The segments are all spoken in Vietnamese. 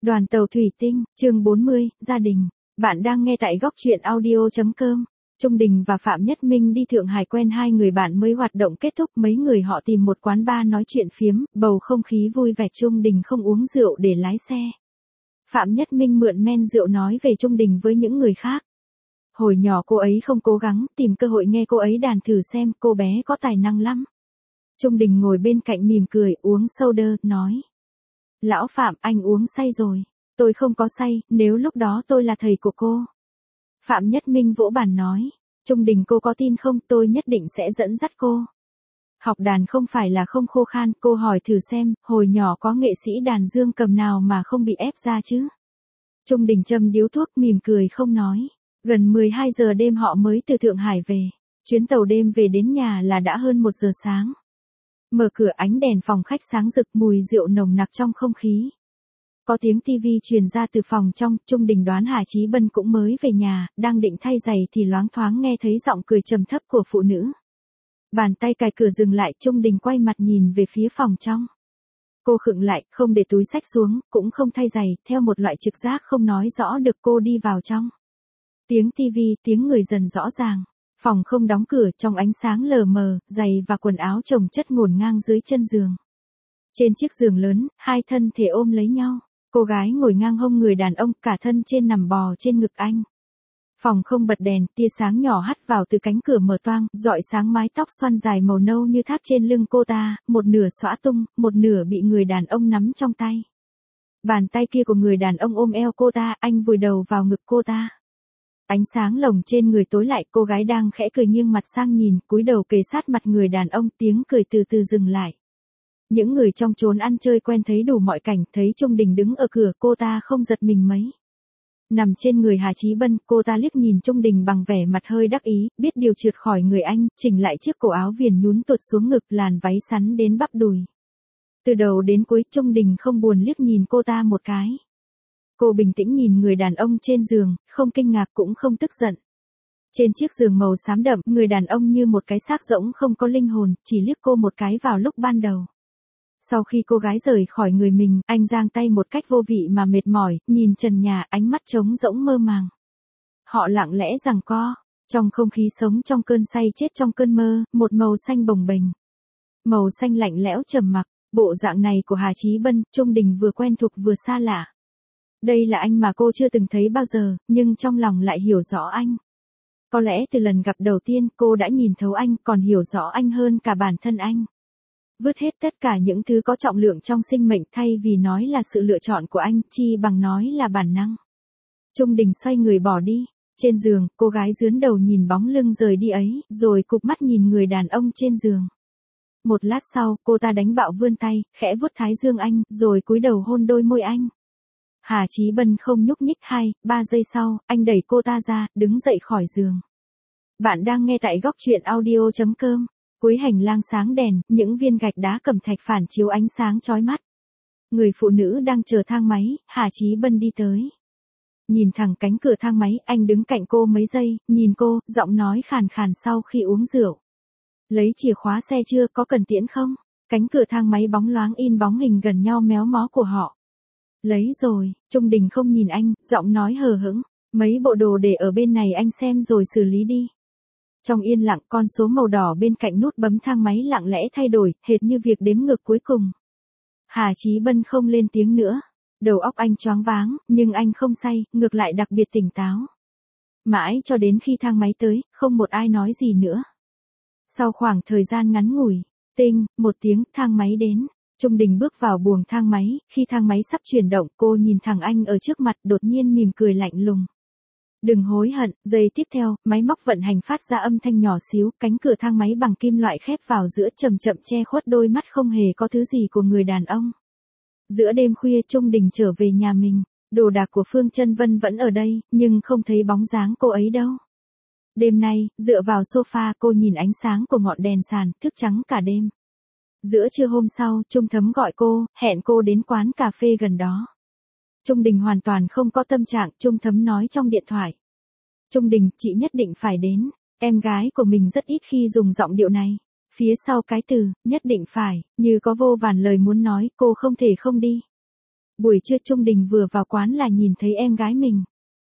Đoàn tàu thủy tinh, chương 40, gia đình. Bạn đang nghe tại góc truyện audio.com. Trung Đình và Phạm Nhất Minh đi Thượng Hải quen hai người bạn mới hoạt động kết thúc, mấy người họ tìm một quán bar nói chuyện phiếm, bầu không khí vui vẻ. Trung Đình không uống rượu để lái xe. Phạm Nhất Minh mượn men rượu nói về Trung Đình với những người khác. Hồi nhỏ cô ấy không cố gắng, tìm cơ hội nghe cô ấy đàn thử xem, cô bé có tài năng lắm. Trung Đình ngồi bên cạnh mỉm cười, uống soda, nói. Lão Phạm, anh uống say rồi. Tôi không có say, nếu lúc đó tôi là thầy của cô. Phạm Nhất Minh vỗ bàn nói. Trung Đình, cô có tin không, tôi nhất định sẽ dẫn dắt cô. Học đàn không phải là không khô khan, cô hỏi thử xem, hồi nhỏ có nghệ sĩ đàn dương cầm nào mà không bị ép ra chứ. Trung Đình châm điếu thuốc, mỉm cười không nói. Gần 12 giờ đêm họ mới từ Thượng Hải về. Chuyến tàu đêm về đến nhà là đã hơn 1 giờ sáng. Mở cửa, ánh đèn phòng khách sáng rực, mùi rượu nồng nặc trong không khí. Có tiếng tivi truyền ra từ phòng trong, Trung Đình đoán Hà Chí Bân cũng mới về nhà, đang định thay giày thì loáng thoáng nghe thấy giọng cười trầm thấp của phụ nữ. Bàn tay cài cửa dừng lại, Trung Đình quay mặt nhìn về phía phòng trong. Cô khựng lại, không để túi xách xuống, cũng không thay giày, theo một loại trực giác không nói rõ được cô đi vào trong. Tiếng tivi, tiếng người dần rõ ràng. Phòng không đóng cửa, trong ánh sáng lờ mờ, giày và quần áo chồng chất ngổn ngang dưới chân giường. Trên chiếc giường lớn, hai thân thể ôm lấy nhau. Cô gái ngồi ngang hông người đàn ông, cả thân trên nằm bò trên ngực anh. Phòng không bật đèn, tia sáng nhỏ hắt vào từ cánh cửa mở toang, rọi sáng mái tóc xoăn dài màu nâu như thác trên lưng cô ta, một nửa xõa tung, một nửa bị người đàn ông nắm trong tay. Bàn tay kia của người đàn ông ôm eo cô ta, anh vùi đầu vào ngực cô ta. Ánh sáng lồng trên người tối lại, cô gái đang khẽ cười nghiêng mặt sang nhìn, cúi đầu kề sát mặt người đàn ông, tiếng cười từ từ dừng lại. Những người trong chốn ăn chơi quen thấy đủ mọi cảnh, thấy Trung Đình đứng ở cửa, cô ta không giật mình mấy. Nằm trên người Hà Chí Bân, cô ta liếc nhìn Trung Đình bằng vẻ mặt hơi đắc ý, biết điều trượt khỏi người anh, chỉnh lại chiếc cổ áo viền nhún tuột xuống ngực, làn váy sắn đến bắp đùi. Từ đầu đến cuối, Trung Đình không buồn liếc nhìn cô ta một cái. Cô bình tĩnh nhìn người đàn ông trên giường, không kinh ngạc cũng không tức giận. Trên chiếc giường màu xám đậm, người đàn ông như một cái xác rỗng không có linh hồn, chỉ liếc cô một cái vào lúc ban đầu. Sau khi cô gái rời khỏi người mình, anh giang tay một cách vô vị mà mệt mỏi, nhìn trần nhà, ánh mắt trống rỗng mơ màng. Họ lặng lẽ giằng co, trong không khí sống trong cơn say chết trong cơn mơ, một màu xanh bồng bềnh. Màu xanh lạnh lẽo trầm mặc, bộ dạng này của Hà Chí Bân, Trung Đình vừa quen thuộc vừa xa lạ. Đây là anh mà cô chưa từng thấy bao giờ, nhưng trong lòng lại hiểu rõ anh. Có lẽ từ lần gặp đầu tiên cô đã nhìn thấu anh, còn hiểu rõ anh hơn cả bản thân anh. Vứt hết tất cả những thứ có trọng lượng trong sinh mệnh, thay vì nói là sự lựa chọn của anh, chi bằng nói là bản năng. Trung Đình xoay người bỏ đi. Trên giường, cô gái dướn đầu nhìn bóng lưng rời đi ấy, rồi cụp mắt nhìn người đàn ông trên giường. Một lát sau, cô ta đánh bạo vươn tay, khẽ vuốt thái dương anh, rồi cúi đầu hôn đôi môi anh. Hà Chí Bân không nhúc nhích. 2-3 giây sau, anh đẩy cô ta ra, đứng dậy khỏi giường. Bạn đang nghe tại góc truyện audio.com. Cuối hành lang sáng đèn, những viên gạch đá cẩm thạch phản chiếu ánh sáng chói mắt. Người phụ nữ đang chờ thang máy, Hà Chí Bân đi tới. Nhìn thẳng cánh cửa thang máy, anh đứng cạnh cô mấy giây, nhìn cô, giọng nói khàn khàn sau khi uống rượu. Lấy chìa khóa xe chưa, có cần tiễn không? Cánh cửa thang máy bóng loáng in bóng hình gần nhau méo mó của họ. Lấy rồi, Trung Đình không nhìn anh, giọng nói hờ hững. Mấy bộ đồ để ở bên này anh xem rồi xử lý đi. Trong yên lặng, con số màu đỏ bên cạnh nút bấm thang máy lặng lẽ thay đổi, hệt như việc đếm ngược cuối cùng. Hà Chí Bân không lên tiếng nữa. Đầu óc anh choáng váng, nhưng anh không say, ngược lại đặc biệt tỉnh táo. Mãi cho đến khi thang máy tới, không một ai nói gì nữa. Sau khoảng thời gian ngắn ngủi, tinh, một tiếng, thang máy đến. Trung Đình bước vào buồng thang máy, khi thang máy sắp chuyển động, cô nhìn thẳng anh ở trước mặt, đột nhiên mỉm cười lạnh lùng. Đừng hối hận. Giây tiếp theo, máy móc vận hành phát ra âm thanh nhỏ xíu, cánh cửa thang máy bằng kim loại khép vào giữa, chậm chậm che khuất đôi mắt không hề có thứ gì của người đàn ông. Giữa đêm khuya, Trung Đình trở về nhà mình. Đồ đạc của Phương Chân Vân vẫn ở đây, nhưng không thấy bóng dáng cô ấy đâu. Đêm nay, dựa vào sofa, cô nhìn ánh sáng của ngọn đèn sàn, thức trắng cả đêm. Giữa trưa hôm sau, Trung Thấm gọi cô, hẹn cô đến quán cà phê gần đó. Trung Đình hoàn toàn không có tâm trạng, Trung Thấm nói trong điện thoại. Trung Đình, chị nhất định phải đến. Em gái của mình rất ít khi dùng giọng điệu này. Phía sau cái từ, nhất định phải, như có vô vàn lời muốn nói, cô không thể không đi. Buổi trưa Trung Đình vừa vào quán là nhìn thấy em gái mình.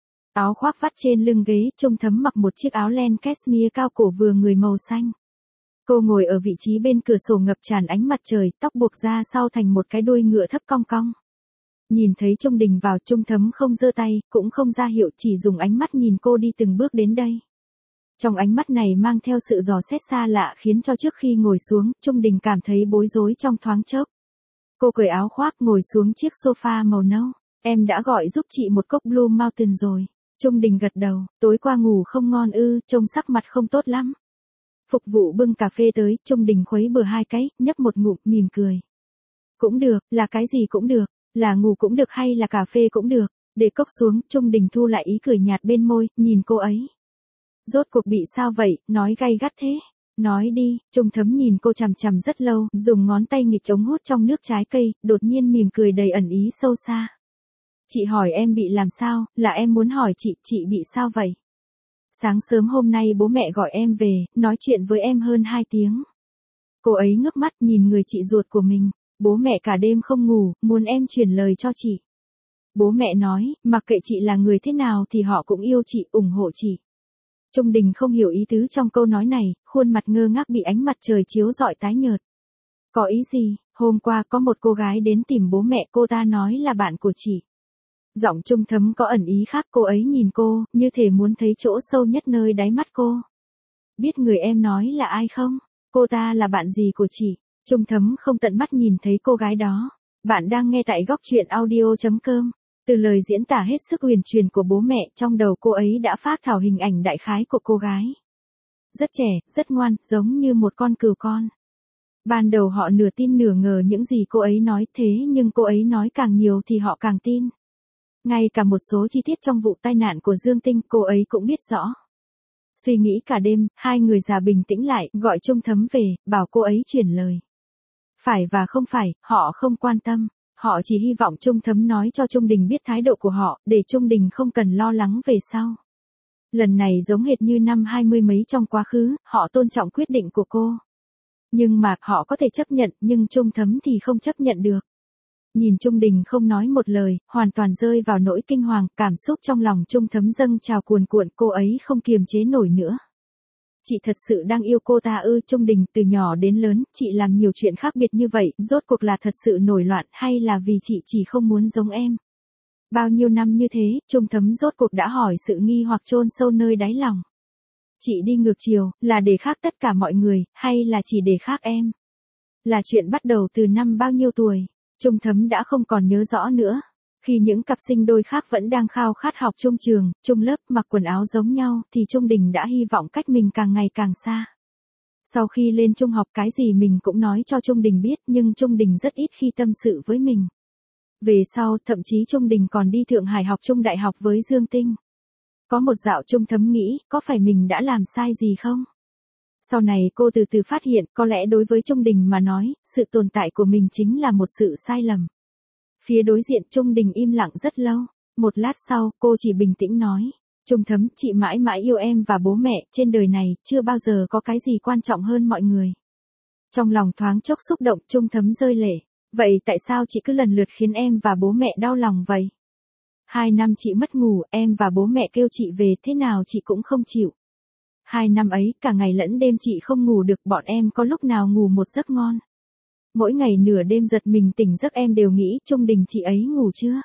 Áo khoác vắt trên lưng ghế, Trung Thấm mặc một chiếc áo len cashmere cao cổ vừa người màu xanh. Cô ngồi ở vị trí bên cửa sổ ngập tràn ánh mặt trời, tóc buộc ra sau thành một cái đuôi ngựa thấp cong cong. Nhìn thấy Trung Đình vào, Trung Thấm không giơ tay, cũng không ra hiệu, chỉ dùng ánh mắt nhìn cô đi từng bước đến đây. Trong ánh mắt này mang theo sự dò xét xa lạ khiến cho trước khi ngồi xuống, Trung Đình cảm thấy bối rối trong thoáng chốc. Cô cởi áo khoác ngồi xuống chiếc sofa màu nâu. Em đã gọi giúp chị một cốc Blue Mountain rồi. Trung Đình gật đầu, tối qua ngủ không ngon ư, trông sắc mặt không tốt lắm. Phục vụ bưng cà phê tới, Trung Đình khuấy bừa 2 cái, nhấp một ngụm, mỉm cười. Cũng được, là cái gì cũng được, là ngủ cũng được hay là cà phê cũng được. Để cốc xuống, Trung Đình thu lại ý cười nhạt bên môi, nhìn cô ấy. Rốt cuộc bị sao vậy, nói gay gắt thế. Nói đi, Trung Thấm nhìn cô chằm chằm rất lâu, dùng ngón tay nghịch ống hút trong nước trái cây, đột nhiên mỉm cười đầy ẩn ý sâu xa. Chị hỏi em bị làm sao, là em muốn hỏi chị bị sao vậy? Sáng sớm hôm nay bố mẹ gọi em về, nói chuyện với em hơn 2 tiếng. Cô ấy ngước mắt nhìn người chị ruột của mình, bố mẹ cả đêm không ngủ, muốn em truyền lời cho chị. Bố mẹ nói, mặc kệ chị là người thế nào thì họ cũng yêu chị, ủng hộ chị. Trung Đình không hiểu ý tứ trong câu nói này, khuôn mặt ngơ ngác bị ánh mặt trời chiếu rọi tái nhợt. Có ý gì? Hôm qua có một cô gái đến tìm bố mẹ, cô ta nói là bạn của chị. Giọng Trung Thấm có ẩn ý khác, cô ấy nhìn cô, như thể muốn thấy chỗ sâu nhất nơi đáy mắt cô. Biết người em nói là ai không? Cô ta là bạn gì của chị? Trung Thấm không tận mắt nhìn thấy cô gái đó. Bạn đang nghe tại góc truyện audio.com. Từ lời diễn tả hết sức huyền truyền của bố mẹ, trong đầu cô ấy đã phác thảo hình ảnh đại khái của cô gái. Rất trẻ, rất ngoan, giống như một con cừu con. Ban đầu họ nửa tin nửa ngờ những gì cô ấy nói, thế nhưng cô ấy nói càng nhiều thì họ càng tin. Ngay cả một số chi tiết trong vụ tai nạn của Dương Tinh cô ấy cũng biết rõ. Suy nghĩ cả đêm, hai người già bình tĩnh lại, gọi Trung Thấm về, bảo cô ấy chuyển lời. Phải và không phải, họ không quan tâm. Họ chỉ hy vọng Trung Thấm nói cho Trung Đình biết thái độ của họ, để Trung Đình không cần lo lắng về sau. Lần này giống hệt như năm 20 mấy trong quá khứ, họ tôn trọng quyết định của cô. Nhưng mà, họ có thể chấp nhận, nhưng Trung Thấm thì không chấp nhận được. Nhìn Trung Đình không nói một lời, hoàn toàn rơi vào nỗi kinh hoàng, cảm xúc trong lòng Trung Thấm dâng trào cuồn cuộn, cô ấy không kiềm chế nổi nữa. Chị thật sự đang yêu cô ta ư? Trung Đình, từ nhỏ đến lớn, chị làm nhiều chuyện khác biệt như vậy, rốt cuộc là thật sự nổi loạn hay là vì chị chỉ không muốn giống em? Bao nhiêu năm như thế, Trung Thấm rốt cuộc đã hỏi sự nghi hoặc chôn sâu nơi đáy lòng. Chị đi ngược chiều, là để khác tất cả mọi người, hay là chỉ để khác em? Là chuyện bắt đầu từ năm bao nhiêu tuổi? Trung Thấm đã không còn nhớ rõ nữa. Khi những cặp sinh đôi khác vẫn đang khao khát học chung trường, chung lớp, mặc quần áo giống nhau, thì Trung Đình đã hy vọng cách mình càng ngày càng xa. Sau khi lên trung học cái gì mình cũng nói cho Trung Đình biết, nhưng Trung Đình rất ít khi tâm sự với mình. Về sau, thậm chí Trung Đình còn đi Thượng Hải học chung đại học với Dương Tinh. Có một dạo Trung Thấm nghĩ, có phải mình đã làm sai gì không? Sau này cô từ từ phát hiện, có lẽ đối với Trung Đình mà nói, sự tồn tại của mình chính là một sự sai lầm. Phía đối diện Trung Đình im lặng rất lâu. Một lát sau, cô chỉ bình tĩnh nói. Trung Thấm, chị mãi mãi yêu em và bố mẹ, trên đời này, chưa bao giờ có cái gì quan trọng hơn mọi người. Trong lòng thoáng chốc xúc động, Trung Thấm rơi lệ. Vậy tại sao chị cứ lần lượt khiến em và bố mẹ đau lòng vậy? 2 năm chị mất ngủ, em và bố mẹ kêu chị về, thế nào chị cũng không chịu. 2 năm ấy, cả ngày lẫn đêm chị không ngủ được, bọn em có lúc nào ngủ một giấc ngon. Mỗi ngày nửa đêm giật mình tỉnh giấc em đều nghĩ, Trung Đình chị ấy ngủ chưa?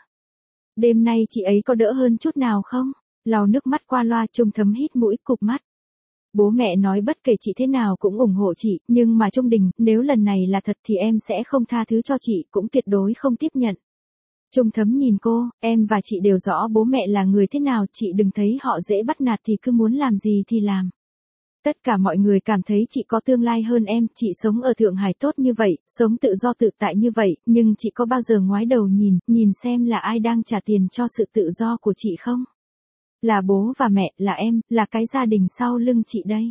Đêm nay chị ấy có đỡ hơn chút nào không? Lau nước mắt qua loa, Trung Thấm hít mũi, cụp mắt. Bố mẹ nói bất kể chị thế nào cũng ủng hộ chị, nhưng mà Trung Đình, nếu lần này là thật thì em sẽ không tha thứ cho chị, cũng tuyệt đối không tiếp nhận. Trung Thấm nhìn cô, em và chị đều rõ bố mẹ là người thế nào, chị đừng thấy họ dễ bắt nạt thì cứ muốn làm gì thì làm. Tất cả mọi người cảm thấy chị có tương lai hơn em, chị sống ở Thượng Hải tốt như vậy, sống tự do tự tại như vậy, nhưng chị có bao giờ ngoái đầu nhìn xem là ai đang trả tiền cho sự tự do của chị không? Là bố và mẹ, là em, là cái gia đình sau lưng chị đây.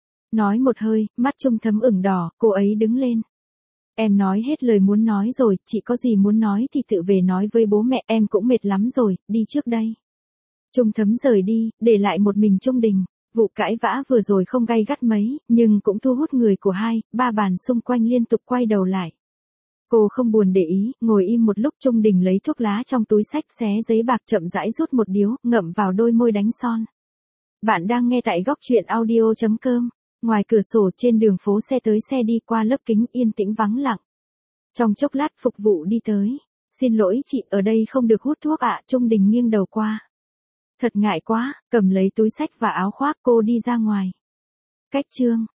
Nói một hơi, mắt Trung Thấm ửng đỏ, cô ấy đứng lên. Em nói hết lời muốn nói rồi, chị có gì muốn nói thì tự về nói với bố mẹ, em cũng mệt lắm rồi, đi trước đây. Trung Thấm rời đi, để lại một mình Trung Đình. Vụ cãi vã vừa rồi không gay gắt mấy, nhưng cũng thu hút người của 2, 3 bàn xung quanh liên tục quay đầu lại. Cô không buồn để ý, ngồi im một lúc. Trung Đình lấy thuốc lá trong túi xách xé giấy bạc chậm rãi rút một điếu, ngậm vào đôi môi đánh son. Bạn đang nghe tại góc chuyện audio.com. Ngoài cửa sổ trên đường phố xe tới xe đi qua lớp kính yên tĩnh vắng lặng. Trong chốc lát phục vụ đi tới. Xin lỗi chị, ở đây không được hút thuốc ạ. Trung Đình nghiêng đầu qua. Thật ngại quá, cầm lấy túi xách và áo khoác cô đi ra ngoài. Cách chương.